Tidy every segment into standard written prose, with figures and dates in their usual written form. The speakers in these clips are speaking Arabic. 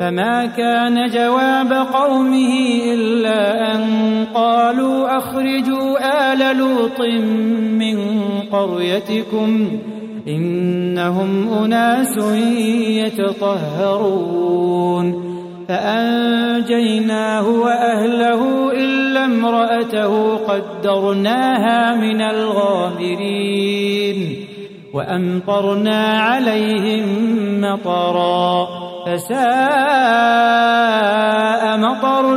فما كان جواب قومه إلا أن قالوا أخرجوا آل لوط من قريتكم إنهم أناس يتطهرون فأنجيناه وأهله إلا امرأته قدرناها من الغابرين وأمطرنا عليهم مطرا فساء مطر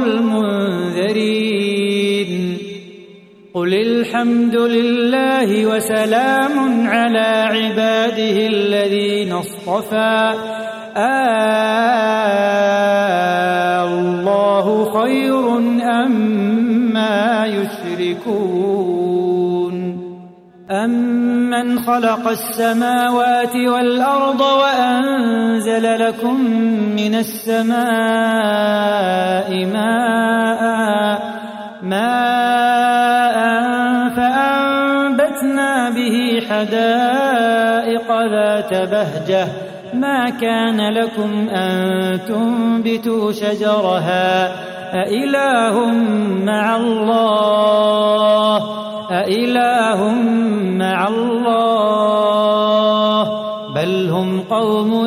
المنذرين قل الحمد لله وسلام على عباده الذين اصطفى الله خير أما يشركون أمن خلق السماوات والأرض وأنزل لكم من السماء ماء فأنبتنا به حدائق ذات بهجة ما كان لكم أن تنبتوا شجرها أإله مع الله بل هم قوم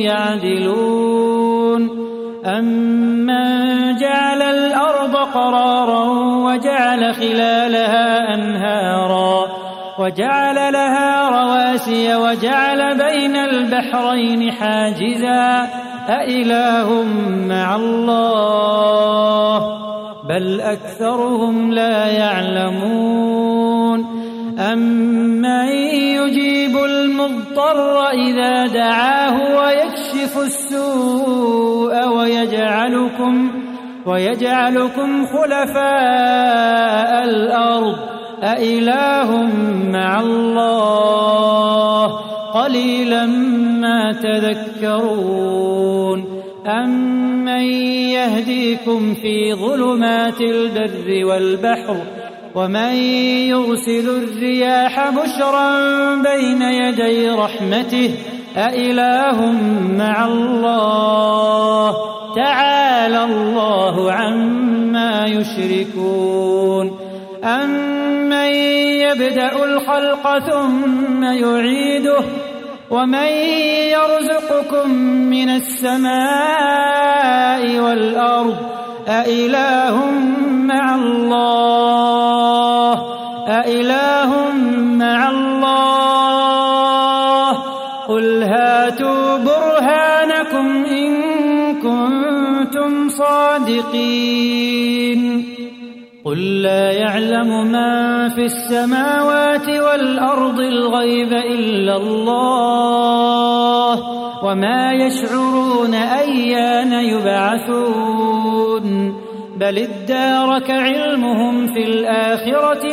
يعدلون أمن جعل الأرض قرارا وجعل خلالها أنهارا وجعل لها رواسي وجعل بين البحرين حاجزا أإله مع الله بل أكثرهم لا يعلمون أمن يجيب المضطر إذا دعاه ويكشف السوء ويجعلكم خلفاء الأرض أإله مع الله قليلا ما تذكرون أمن يهديكم في ظلمات البر والبحر ومن يرسل الرياح بشرا بين يدي رحمته أإله مع الله تعالى الله عما يشركون أمن يبدأ الخلق ثم يعيده ومن يرزقكم من السماء والأرض أإله مع الله قل هاتوا برهانكم إن كنتم صادقين قل لا يعلم من في السماوات والأرض الغيب إلا الله وما يشعرون أيان يبعثون بل ادارك علمهم في الآخرة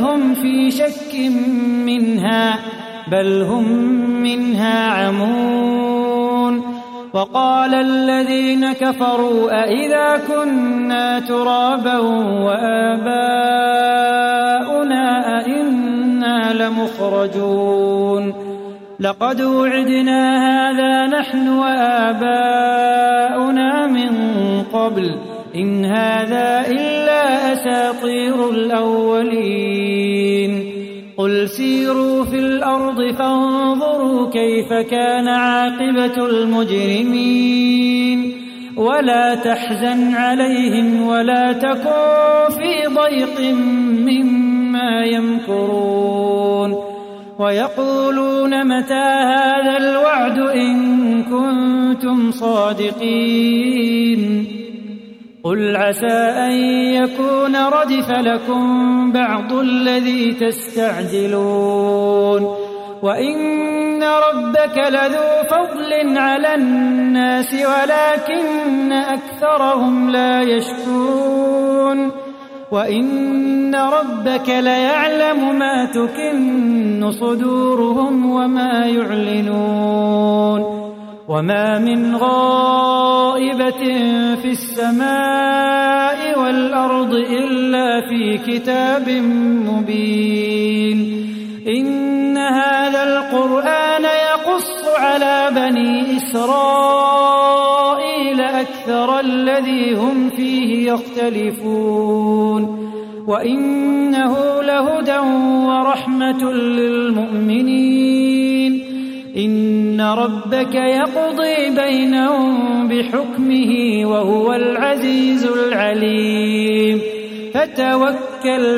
بل هم منها عمون وقال الذين كفروا أئذا كنا ترابا وآباؤنا أئنا لمخرجون لقد وعدنا هذا نحن وآباؤنا من قبل إن هذا إلا أساطير الأولين قل سيروا في الأرض فانظروا كيف كان عاقبة المجرمين ولا تحزن عليهم ولا تكن في ضيق مما يمكرون ويقولون متى هذا الوعد إن كنتم صادقين قل عسى أن يكون ردف لكم بعض الذي تستعجلون وإن ربك لذو فضل على الناس ولكن أكثرهم لا يشكرون وإن ربك ليعلم ما تكن صدورهم وما يعلنون وما من غائبة في السماء والأرض إلا في كتاب مبين إن هذا القرآن يقص على بني إسرائيل أكثر الذي هم فيه يختلفون وإنه لهدى ورحمة للمؤمنين إن ربك يقضي بينهم بحكمه وهو العزيز العليم فتوكل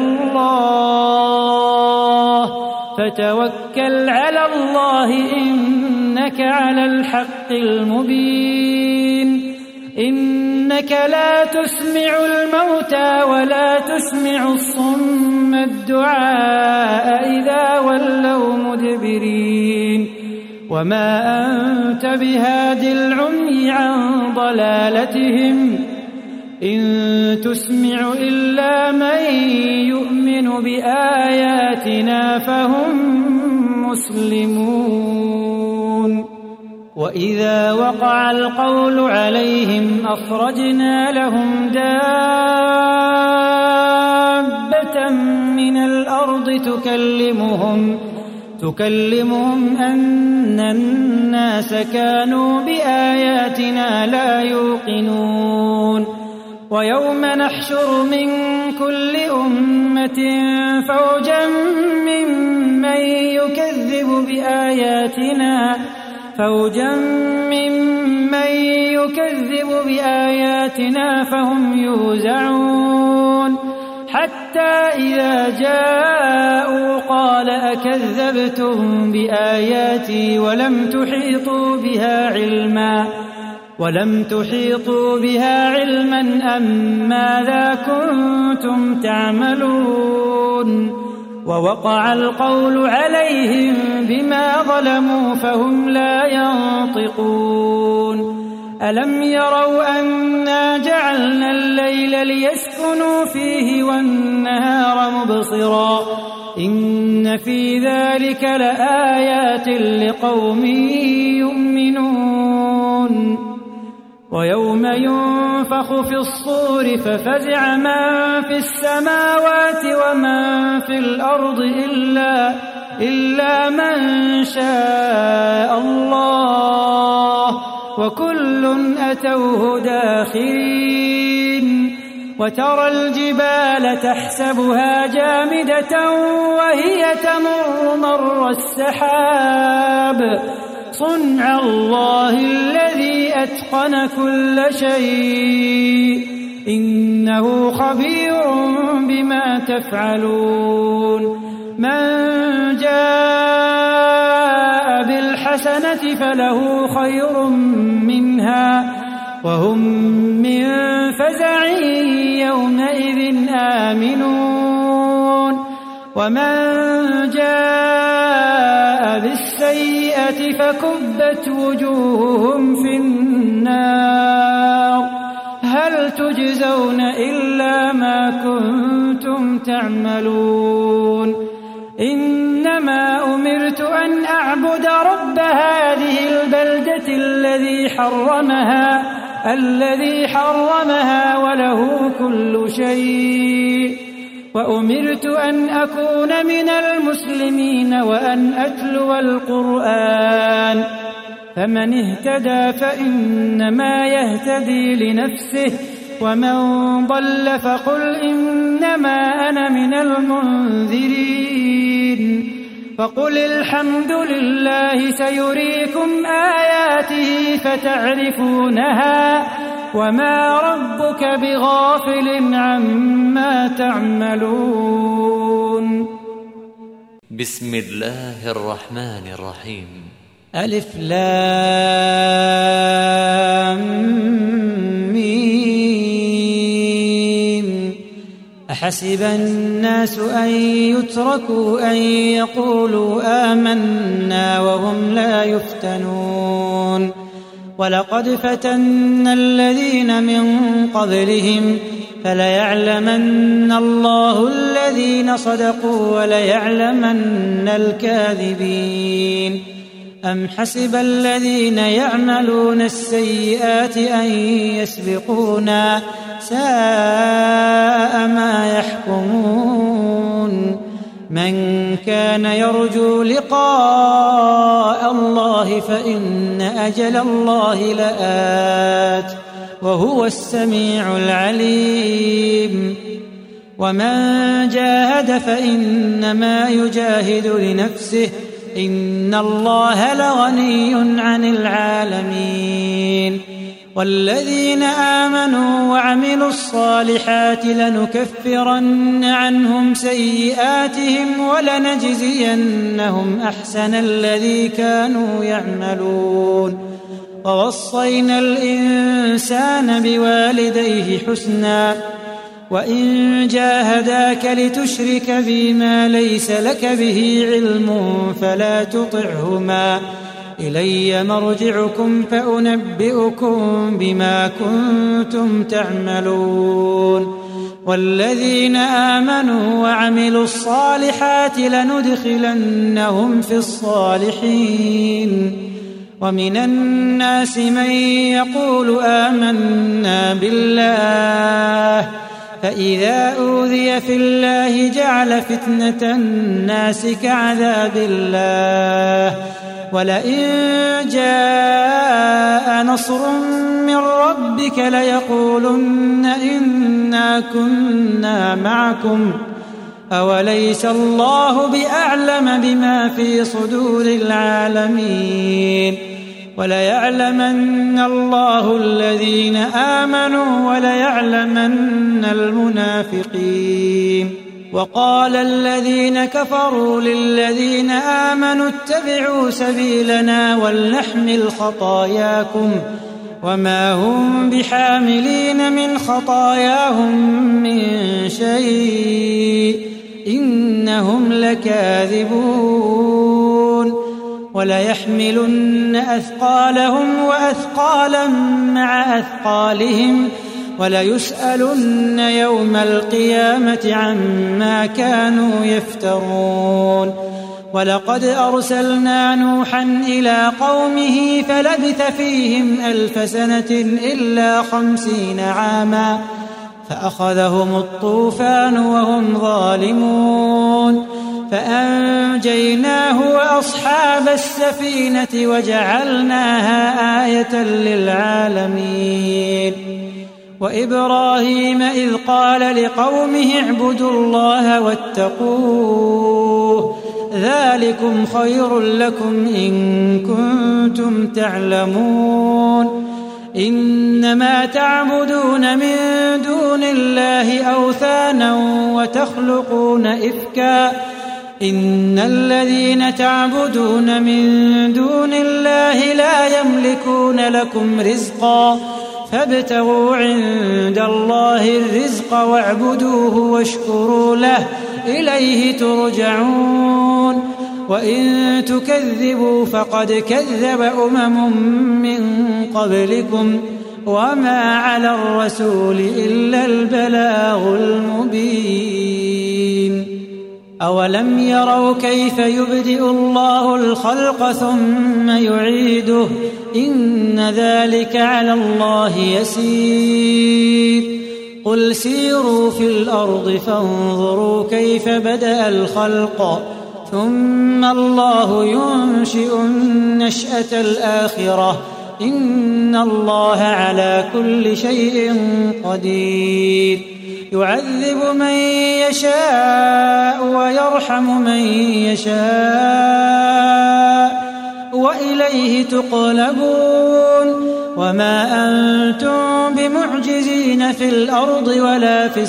على الله إنك على الحق المبين إنك لا تسمع الموتى ولا تسمع الصم الدعاء إذا ولوا مدبرين وما أنت بهاد العمي عن ضلالتهم إن تسمع إلا من يؤمن بآياتنا فهم مسلمون وإذا وقع القول عليهم أخرجنا لهم دابة من الأرض تكلمهم أن الناس كانوا بآياتنا لا يوقنون ويوم نحشر من كل أمة فوجا ممن يكذب بآياتنا فهم يوزعون حتى إذا جاءوا قال أكذبتم بآياتي ولم تحيطوا بها علما أم ماذا كنتم تعملون ووقع القول عليهم بما ظلموا فهم لا ينطقون ألم يروا أنا جعلنا الليل ليسكنوا فيه والنهار مبصرا إن في ذلك لآيات لقوم يؤمنون ويوم ينفخ في الصور ففزع من في السماوات ومن في الأرض إلا من شاء الله وكل أتوه داخرين وترى الجبال تحسبها جامدة وهي تمر مر السحاب صنع الله الذي أتقن كل شيء إنه خبير بما تفعلون من جاء بالحسنة فله خير منها وهم من فزع يومئذ آمنون ومن جاء بالسيئة فكبت وجوههم في النار هل تجزون إلا ما كنتم تعملون إنما أمرت أن أعبد رب هذه البلدة الذي حرمها وله كل شيء وأمرت أن أكون من المسلمين وأن أتلو القرآن فمن اهتدى فإنما يهتدي لنفسه ومن ضل فقل إنما أنا من المنذرين فقل الحمد لله سيريكم آياته فتعرفونها وما ربك بغافل عما تعملون بسم الله الرحمن الرحيم ألف لام ميم أحسب الناس أن يتركوا أن يقولوا آمنا وهم لا يفتنون ولقد فتنا الذين من قبلهم فليعلمن الله الذين صدقوا وليعلمن الكاذبين أم حسب الذين يعملون السيئات أن يسبقونا ساء ما يحكمون من كان يرجو لقاء الله فإن أجل الله لآت وهو السميع العليم ومن جاهد فإنما يجاهد لنفسه إن الله لغني عن العالمين والذين آمنوا وعملوا الصالحات لنكفرن عنهم سيئاتهم ولنجزينهم أحسن الذي كانوا يعملون ووصينا الإنسان بوالديه حسنا وإن جاهداك لتشرك بما ليس لك به علم فلا تطعهما إلي مرجعكم فأنبئكم بما كنتم تعملون والذين آمنوا وعملوا الصالحات لندخلنهم في الصالحين ومن الناس من يقول آمنا بالله فإذا أوذي في الله جعل فتنة الناس كعذاب الله ولئن جاء نصر من ربك ليقولن إنا كنا معكم أوليس الله بأعلم بما في صدور العالمين وليعلمن الله الذين آمنوا وليعلمن المنافقين وقال الذين كفروا للذين آمنوا اتبعوا سبيلنا ولنحمل خطاياكم وما هم بحاملين من خطاياهم من شيء إنهم لكاذبون وليحملن أثقالهم وأثقالا مع أثقالهم وليسألن يوم القيامة عما كانوا يفترون ولقد أرسلنا نوحا إلى قومه فلبث فيهم 1000 سنة إلا 50 عاما فأخذهم الطوفان وهم ظالمون فأنجيناه وأصحاب السفينة وجعلناها آية للعالمين وإبراهيم إذ قال لقومه اعبدوا الله واتقوه ذلكم خير لكم إن كنتم تعلمون إنما تعبدون من دون الله أوثانا وتخلقون إفكا إن الذين تعبدون من دون الله لا يملكون لكم رزقا فابتغوا عند الله الرزق واعبدوه واشكروا له إليه ترجعون وإن تكذبوا فقد كذب من قبلكم وما على الرسول إلا البلاغ المبين أولم يروا كيف يبدئ الله الخلق ثم يعيده إن ذلك على الله يسير قل سيروا في الأرض فانظروا كيف بدأ الخلق ثم الله ينشئ النشأة الآخرة إن الله على كل شيء قدير يعذب من يشاء ويرحم من يشاء وإليه تقلبون وما أنتم بمعجزين في الأرض ولا في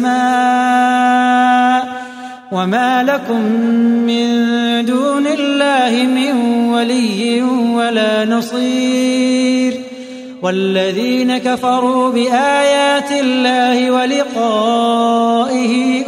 السماء وما لكم من دون الله من ولي ولا نصير والذين كفروا بآيات الله ولقائه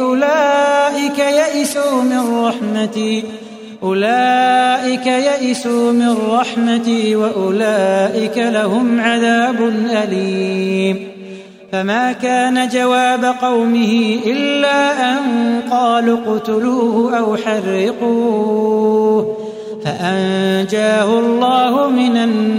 أولئك يئسوا من رحمتي وأولئك لهم عذاب أليم فما كان جواب قومه إلا أن قالوا اقتلوه أو حرقوه فأنجاه الله من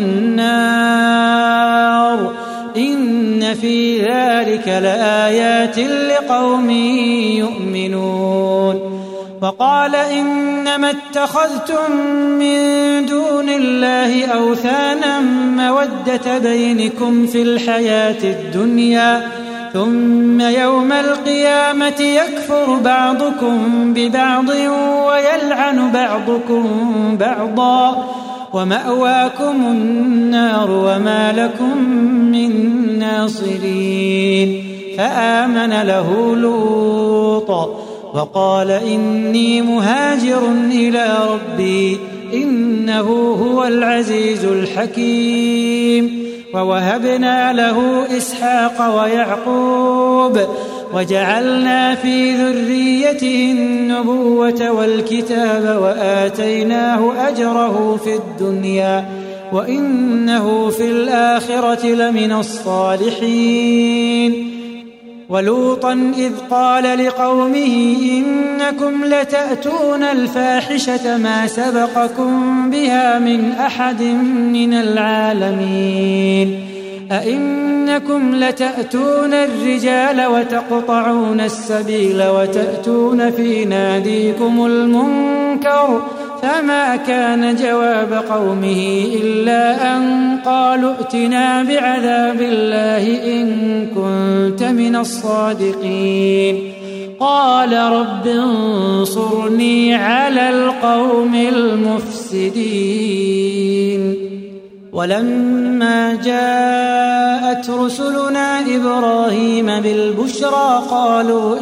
النار إن في ذلك لآيات لقوم يؤمنون وقال إنما اتخذتم من دون الله أوثانا مودة بينكم في الحياة الدنيا ثم يوم القيامة يكفر بعضكم ببعض ويلعن بعضكم بعضا ومأواكم النار وما لكم من ناصرين. فآمن له لوط وقال إني مهاجر إلى ربي إنه هو العزيز الحكيم. ووهبنا له إسحاق ويعقوب وجعلنا في ذريته النبوة والكتاب وآتيناه أجره في الدنيا وإنه في الآخرة لمن الصالحين. ولوطا إذ قال لقومه إنكم لتأتون الفاحشة ما سبقكم بها من أحد من العالمين أئنكم لتأتون الرجال وتقطعون السبيل وتأتون في ناديكم المنكر. فما كان جواب قومه إلا أن قالوا ائتنا بعذاب الله إن كنت من الصادقين. قال رب انصرني على القوم المفسدين. ولما جاءت رسلنا إبراهيم بالبشرى قالوا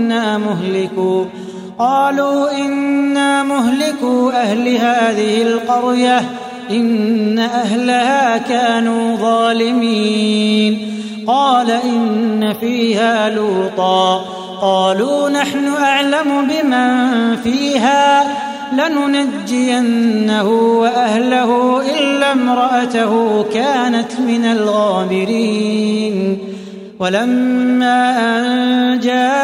إنا مهلكو أهل هذه القرية إن أهلها كانوا ظالمين. قال إن فيها لوطا قالوا نحن أعلم بمن فيها لننجينه وأهله إلا امرأته كانت من الغابرين. ولما أن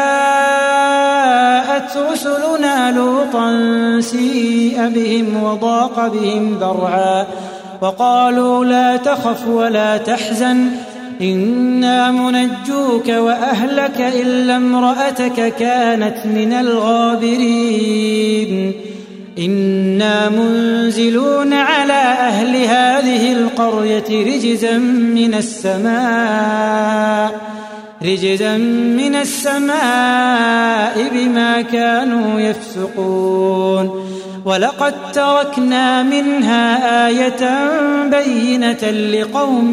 جاءت رسلنا لوطا سيء بهم وضاق بهم ذرعا وقالوا لا تخف ولا تحزن إنا منجوك وأهلك إلا امرأتك كانت من الغابرين. إنا منزلون على أهل هذه القرية رجزا من السماء بما كانوا يفسقون. ولقد تركنا منها آية بينة لقوم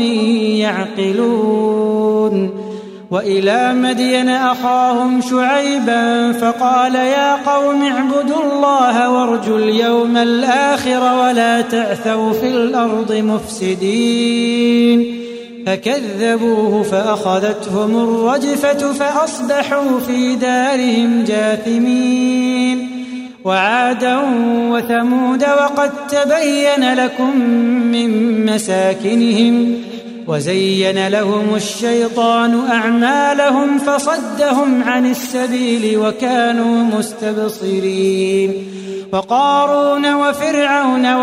يعقلون. وإلى مدين أخاهم شعيبا فقال يا قوم اعبدوا الله وارجوا اليوم الآخر ولا تعثوا في الأرض مفسدين. فكذبوه فأخذتهم الرجفة فأصبحوا في دارهم جاثمين. وعادا وثمود وقد تبين لكم من مساكنهم وزين لهم الشيطان أعمالهم فصدهم عن السبيل وكانوا مستبصرين. وقارون وفرعون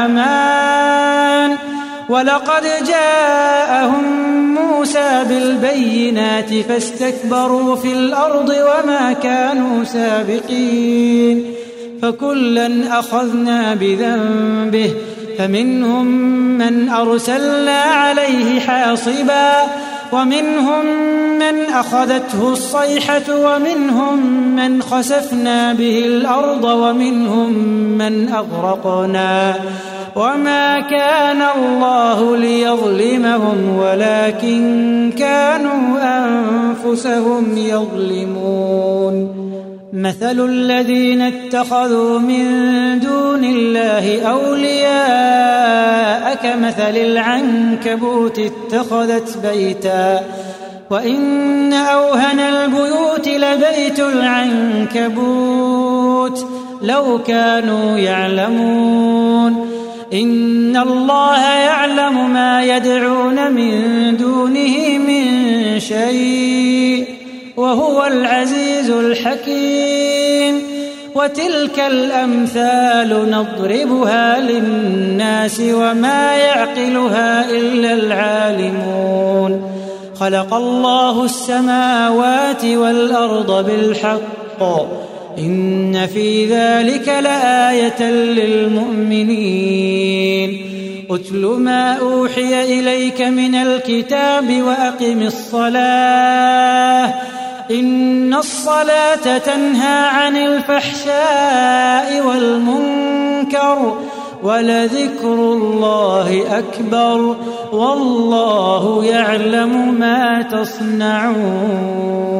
وهامان ولقد جاءهم موسى بالبينات فاستكبروا في الأرض وما كانوا سابقين. فكلا أخذنا بذنبه فمنهم من أرسلنا عليه حاصبا ومنهم من أخذته الصيحة ومنهم من خسفنا به الأرض ومنهم من أغرقنا وما كان الله ليظلمهم ولكن كانوا أنفسهم يظلمون. مثل الذين اتخذوا من دون الله أولياء كمثل العنكبوت اتخذت بيتا وإن أوهن البيوت لبيت العنكبوت لو كانوا يعلمون. إن الله يعلم ما يدعون من دونه من شيء وهو العزيز الحكيم. وتلك الأمثال نضربها للناس وما يعقلها إلا العالمون. خلق الله السماوات والأرض بالحق إن في ذلك لآية للمؤمنين أتل ما أوحي إليك من الكتاب وأقم الصلاة إن الصلاة تنهى عن الفحشاء والمنكر ولذكر الله أكبر والله يعلم ما تصنعون.